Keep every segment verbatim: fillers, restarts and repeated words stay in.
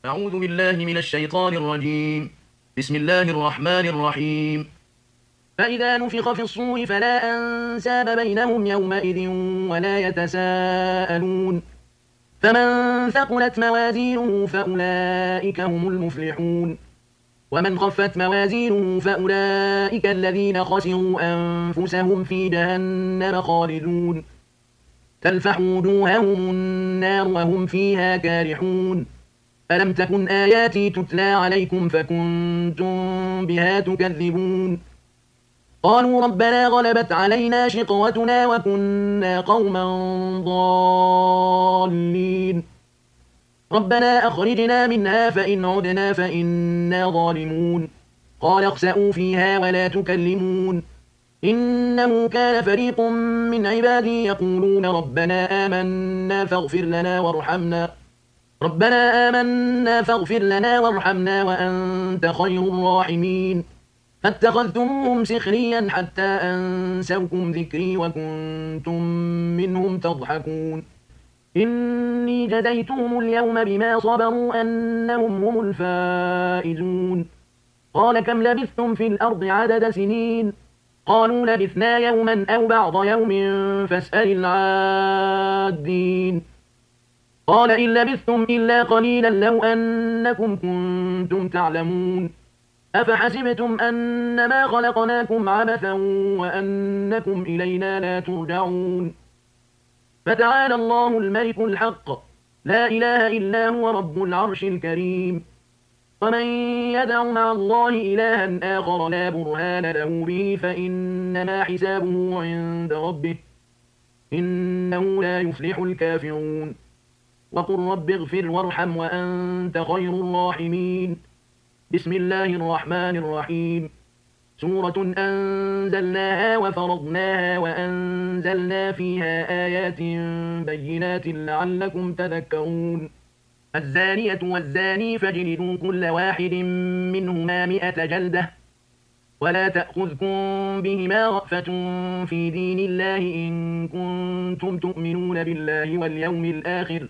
أعوذ بالله من الشيطان الرجيم. بسم الله الرحمن الرحيم. فإذا نفخ في الصور فلا أنساب بينهم يومئذ ولا يتساءلون. فمن ثقلت موازينه فأولئك هم المفلحون. ومن خفت موازينه فأولئك الذين خسروا أنفسهم في جهنم خالدون. تلفح وجوههم النار وهم فيها كارحون. ألم تكن آياتي تتلى عليكم فكنتم بها تكذبون. قالوا ربنا غلبت علينا شقوتنا وكنا قوما ضالين. ربنا أخرجنا منها فإن عدنا فإنا ظالمون. قال اخسئوا فيها ولا تكلمون. إنه كان فريق من عبادي يقولون ربنا آمنا فاغفر لنا وارحمنا ربنا آمنا فاغفر لنا وارحمنا وأنت خير الراحمين. فاتخذتموهم سخريا حتى أنسوكم ذكري وكنتم منهم تضحكون. إني جزيتهم اليوم بما صبروا أنهم هم الفائزون. قال كم لبثتم في الأرض عدد سنين؟ قالوا لبثنا يوما أو بعض يوم فاسأل العادين. قال إن لبثتم إلا قليلا لو أنكم كنتم تعلمون. أفحسبتم أنما خلقناكم عبثا وأنكم إلينا لا ترجعون. فتعالى الله الملك الحق لا إله إلا هو رب العرش الكريم. ومن يدع مع الله إلها آخر لا برهان له به فإنما حسابه عند ربه إنه لا يفلح الكافرون. وقل رب اغفر وارحم وأنت خير الراحمين. بسم الله الرحمن الرحيم. سورة أنزلناها وفرضناها وأنزلنا فيها آيات بينات لعلكم تذكرون. الزانية والزاني فاجلدوا كل واحد منهما مئة جلدة ولا تأخذكم بهما رأفة في دين الله إن كنتم تؤمنون بالله واليوم الآخر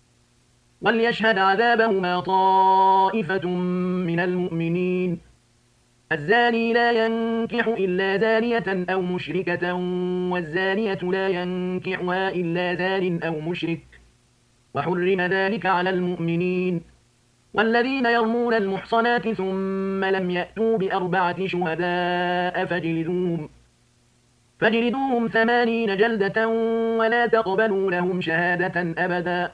وليشهد عذابهما طائفة من المؤمنين. الزاني لا ينكح إلا زانية أو مشركة والزانية لا ينكحها إلا زان أو مشرك وحرم ذلك على المؤمنين. والذين يرمون المحصنات ثم لم يأتوا بأربعة شهداء فاجلدوهم فاجلدوهم ثمانين جلدة ولا تقبلوا لهم شهادة أبدا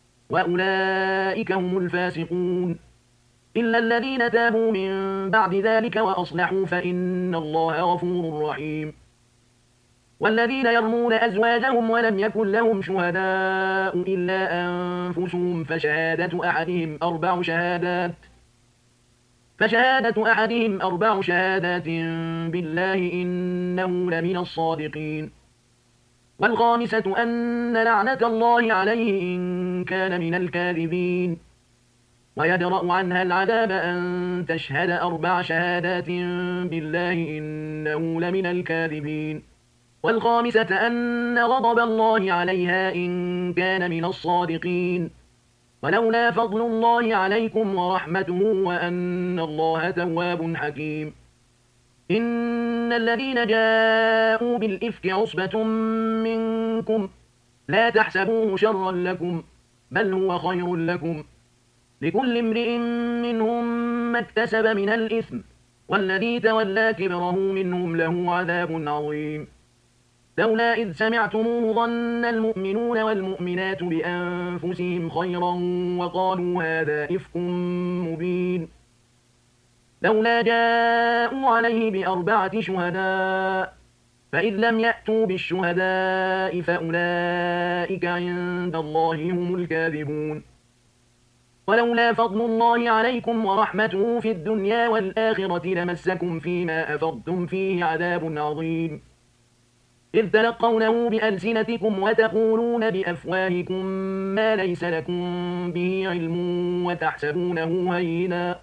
وأولئك هم الفاسقون. إلا الذين تابوا من بعد ذلك وأصلحوا فإن الله غفور رحيم. والذين يرمون أزواجهم ولم يكن لهم شهداء إلا أنفسهم فشهادة أحدهم أربع شهادات فشهادة أحدهم أربع شهادات بالله إنه لمن الصادقين. والخامسة أن لعنة الله عليه إن كان من الكاذبين. ويدرأ عنها العذاب أن تشهد أربع شهادات بالله إنه لمن الكاذبين. والخامسة أن غضب الله عليها إن كان من الصادقين. ولولا فضل الله عليكم ورحمته وأن الله تواب حكيم. إن الذين جاءوا بالإفك عصبة منكم لا تحسبوه شرا لكم بل هو خير لكم. لكل امرئ منهم ما اكتسب من الإثم والذي تولى كبره منهم له عذاب عظيم. لولا إذ سمعتموه ظن المؤمنون والمؤمنات بأنفسهم خيرا وقالوا هذا إفك مبين. لولا جاءوا عليه بأربعة شهداء فإذ لم يأتوا بالشهداء فأولئك عند الله هم الكاذبون. ولولا فضل الله عليكم ورحمته في الدنيا والآخرة لمسكم فيما أفضتم فيه عذاب عظيم. إذ تلقونه بألسنتكم وتقولون بأفواهكم ما ليس لكم به علم وتحسبونه هينا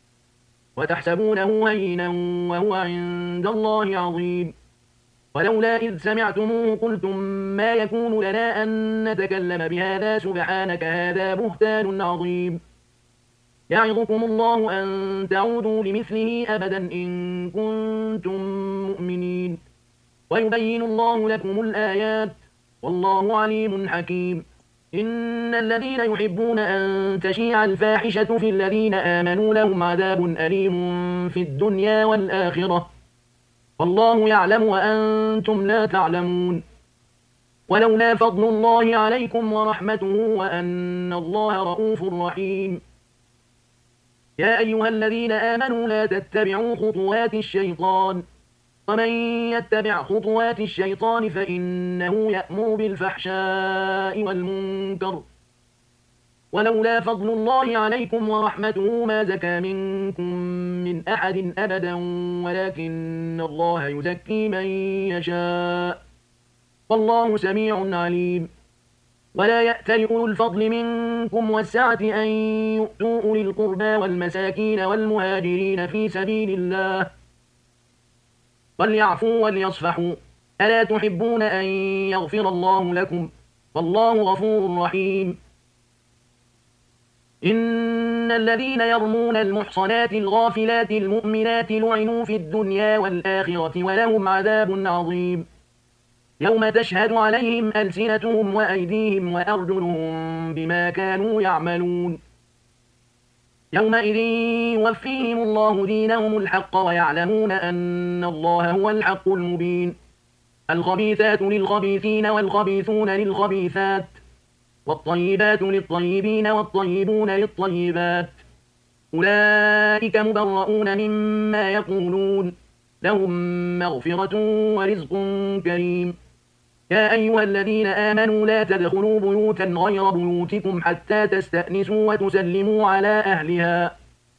وتحسبونه هينا وهو عند الله عظيم. ولولا إذ سمعتموه قلتم ما يكون لنا أن نتكلم بهذا سبحانك هذا بهتان عظيم. يعظكم الله أن تعودوا لمثله أبدا إن كنتم مؤمنين ويبين الله لكم الآيات والله عليم حكيم إن الذين يحبون أن تشيع الفاحشة في الذين آمنوا لهم عذاب أليم في الدنيا والآخرة والله يعلم وأنتم لا تعلمون ولولا فضل الله عليكم ورحمته وأن الله رؤوف رحيم يا أيها الذين آمنوا لا تتبعوا خطوات الشيطان ومن يتبع خطوات الشيطان فإنه يأمر بالفحشاء والمنكر ولولا فضل الله عليكم ورحمته ما زكى منكم من أحد أبدا ولكن الله يزكي من يشاء والله سميع عليم ولا يأتل أولو الفضل منكم والسعة أن يؤتوا أولي القربى والمساكين والمهاجرين في سبيل الله وليعفوا وليصفحوا ألا تحبون أن يغفر الله لكم والله غفور رحيم إن الذين يرمون المحصنات الغافلات المؤمنات لعنوا في الدنيا والآخرة ولهم عذاب عظيم يوم تشهد عليهم ألسنتهم وأيديهم وأرجلهم بما كانوا يعملون يومئذ يوفيهم الله دينهم الحق ويعلمون أن الله هو الحق المبين الخبيثات للخبيثين والخبيثون للخبيثات والطيبات للطيبين والطيبون للطيبات أولئك مبرؤون مما يقولون لهم مغفرة ورزق كريم يا أيها الذين آمنوا لا تدخلوا بيوتا غير بيوتكم حتى تستأنسوا وتسلموا على أهلها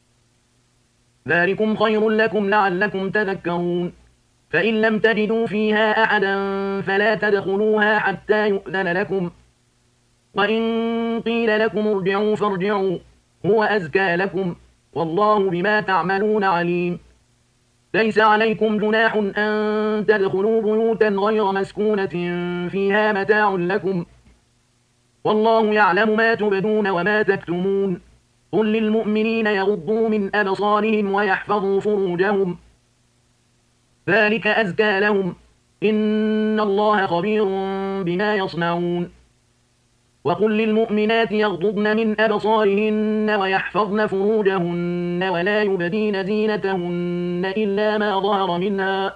ذلكم خير لكم لعلكم تذكرون فإن لم تجدوا فيها أحدا فلا تدخلوها حتى يؤذن لكم وإن قيل لكم ارجعوا فارجعوا هو أزكى لكم والله بما تعملون عليم ليس عليكم جناح أن تدخلوا بيوتا غير مسكونة فيها متاع لكم والله يعلم ما تبدون وما تكتمون قل للمؤمنين يغضوا من أبصارهم ويحفظوا فروجهم ذلك أزكى لهم إن الله خبير بما يصنعون وقل للمؤمنات يغضضن من أبصارهن ويحفظن فروجهن ولا يبدين زينتهن إلا ما ظهر منها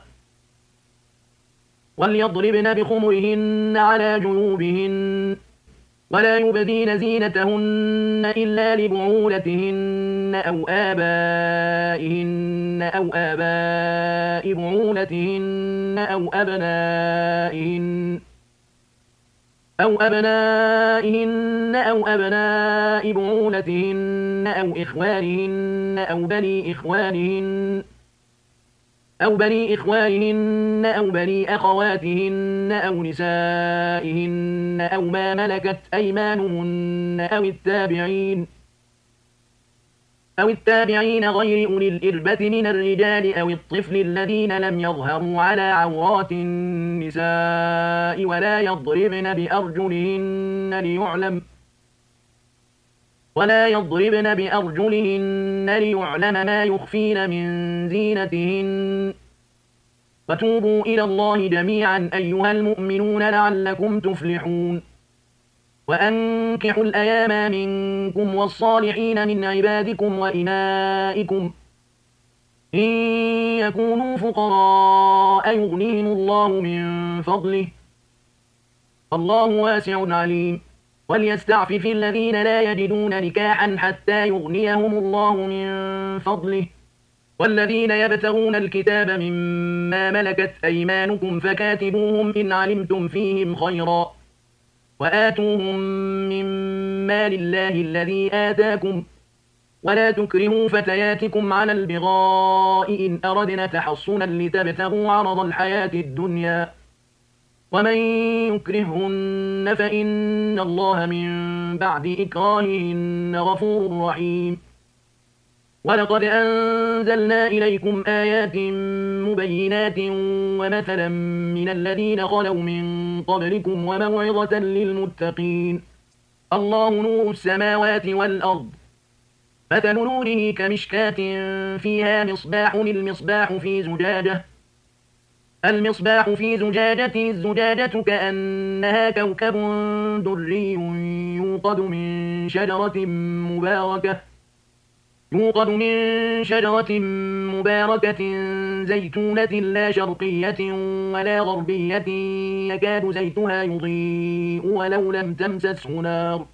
وليضربن بخمرهن على جيوبهن ولا يبدين زينتهن إلا لبعولتهن أو آبائهن أو آباء بعولتهن أو أبنائهن أو أبنائهن أو أبناء بعولتهن أو إخوانهن أو بني إخوانهن أو بني إخوانهن أو بني أخواتهن أو نسائهن أو ما ملكت أيمانهن أو التابعين أو التابعين غير أولي الإربة من الرجال أو الطفل الذين لم يظهروا على عورات النساء ولا يضربن بأرجلهن ليعلم ولا يضربن بأرجلهن ليعلم ما يخفين من زينتهن فتوبوا إلى الله جميعا أيها المؤمنون لعلكم تفلحون وأنكحوا الأيام منكم والصالحين من عبادكم وإمائكم إن يكونوا فقراء يغنيهم الله من فضله الله واسع عليم وليستعفف الذين لا يجدون نكاحا حتى يغنيهم الله من فضله والذين يبتغون الكتاب مما ملكت أيمانكم فكاتبوهم إن علمتم فيهم خيرا وآتوهم من مال الله الذي آتاكم ولا تكرهوا فتياتكم على البغاء إن أردنا تحصنا لتبتغوا عرض الحياة الدنيا ومن يكرههن فإن الله من بعد إكراههن غفور رحيم ولقد أنزلنا إليكم آيات مبينات ومثلا من الذين خلوا من قبلكم وموعظة للمتقين الله نور السماوات والأرض مثل نوره كمشكاة فيها مصباح المصباح في زجاجة المصباح في زجاجة الزجاجة كأنها كوكب دري يوقد من شجرة مباركة يوقد من شجرة مباركة زيتونة لا شرقية ولا غربية يكاد زيتها يضيء ولو لم تمسسه نار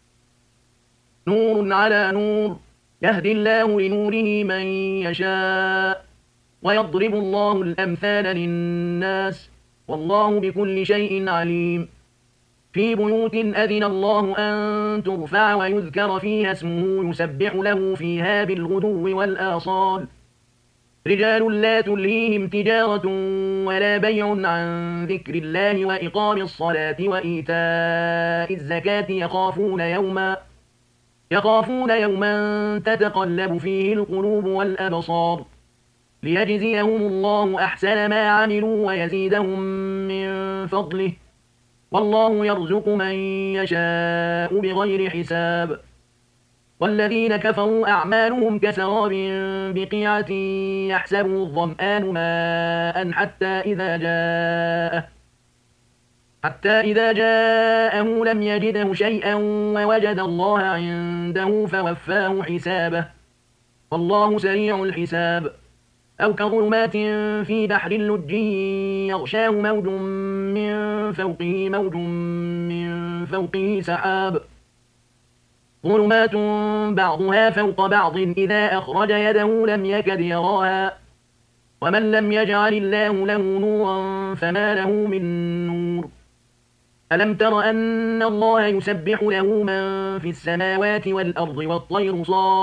نور على نور يهدي الله لنوره من يشاء ويضرب الله الأمثال للناس والله بكل شيء عليم في بيوت أذن الله أن ترفع ويذكر فيها اسمه يسبح له فيها بالغدو والآصال رجال لا تلهيهم تجارة ولا بيع عن ذكر الله وإقام الصلاة وإيتاء الزكاة يخافون يوما يخافون يوما تتقلب فيه القلوب والأبصار ليجزيهم الله أحسن ما عملوا ويزيدهم من فضله والله يرزق من يشاء بغير حساب والذين كفروا أعمالهم كسراب بقيعة يحسبه الظمآن ماء حتى إذا جاءه حتى إذا جاءه لم يجده شيئا ووجد الله عنده فوفاه حسابه والله سريع الحساب أو كظلمات في بحر لجي يغشاه موج من فوقه موج من فوقه سحاب ظلمات بعضها فوق بعض إذا أخرج يده لم يكد يراها ومن لم يجعل الله له نورا فما له من نور ألم تر أن الله يسبح له من في السماوات والأرض والطير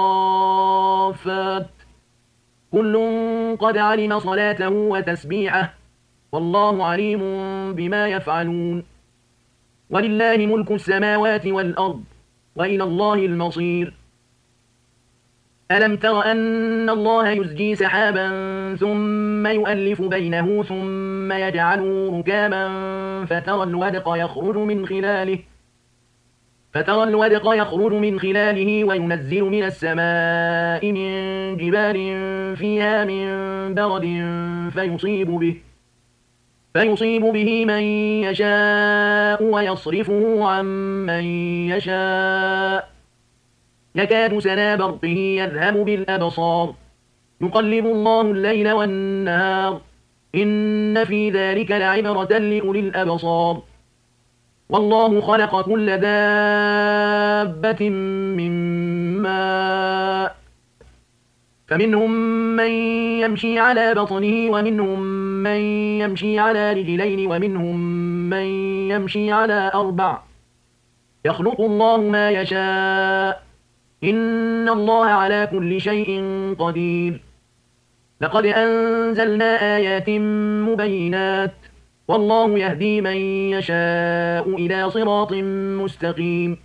صافات كل قد علم صلاته وتسبيحه والله عليم بما يفعلون ولله ملك السماوات والأرض وإلى الله المصير ألم تر أن الله يزجي سحابا ثم يؤلف بينه ثم يجعله ركاما فترى الودق يخرج من خلاله فترى الودق يخرج من خلاله وينزل من السماء من جبال فيها من برد فيصيب به فيصيب به من يشاء ويصرفه عن من يشاء يكاد سنا برقه يذهب بالأبصار يقلب الله الليل والنهار إن في ذلك لعبرة لأولي الأبصار والله خلق كل دابة من ماء فمنهم من يمشي على بطنه ومنهم من يمشي على رجلين ومنهم من يمشي على أربع يخلق الله ما يشاء إن الله على كل شيء قدير لقد أنزلنا آيات مبينات والله يهدي من يشاء إلى صراط مستقيم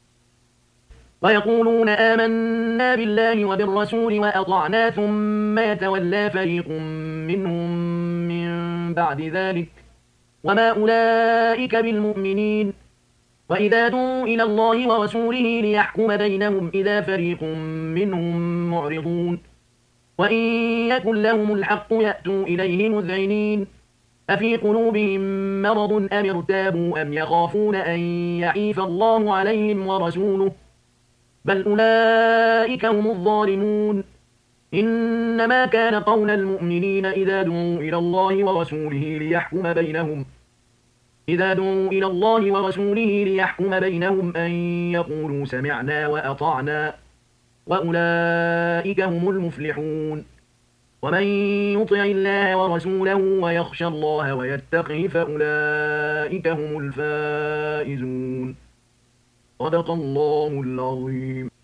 ويقولون آمنا بالله وبالرسول وأطعنا ثم يتولى فريق منهم من بعد ذلك وما أولئك بالمؤمنين وإذا دعوا إلى الله ورسوله ليحكم بينهم إذا فريق منهم معرضون وإن يكن لهم الحق يأتوا إليه مذعنين أفي قلوبهم مرض أم ارتابوا أم يخافون أن يحيف الله عليهم ورسوله بل أولئك هم الظالمون إنما كان قول المؤمنين إذا دعوا إلى الله ورسوله ليحكم بينهم إذا دعوا إلى الله ورسوله ليحكم بينهم أن يقولوا سمعنا وأطعنا وأولئك هم المفلحون ومن يطع الله ورسوله ويخشى الله ويتقه فأولئك هم الفائزون صدق الله العظيم.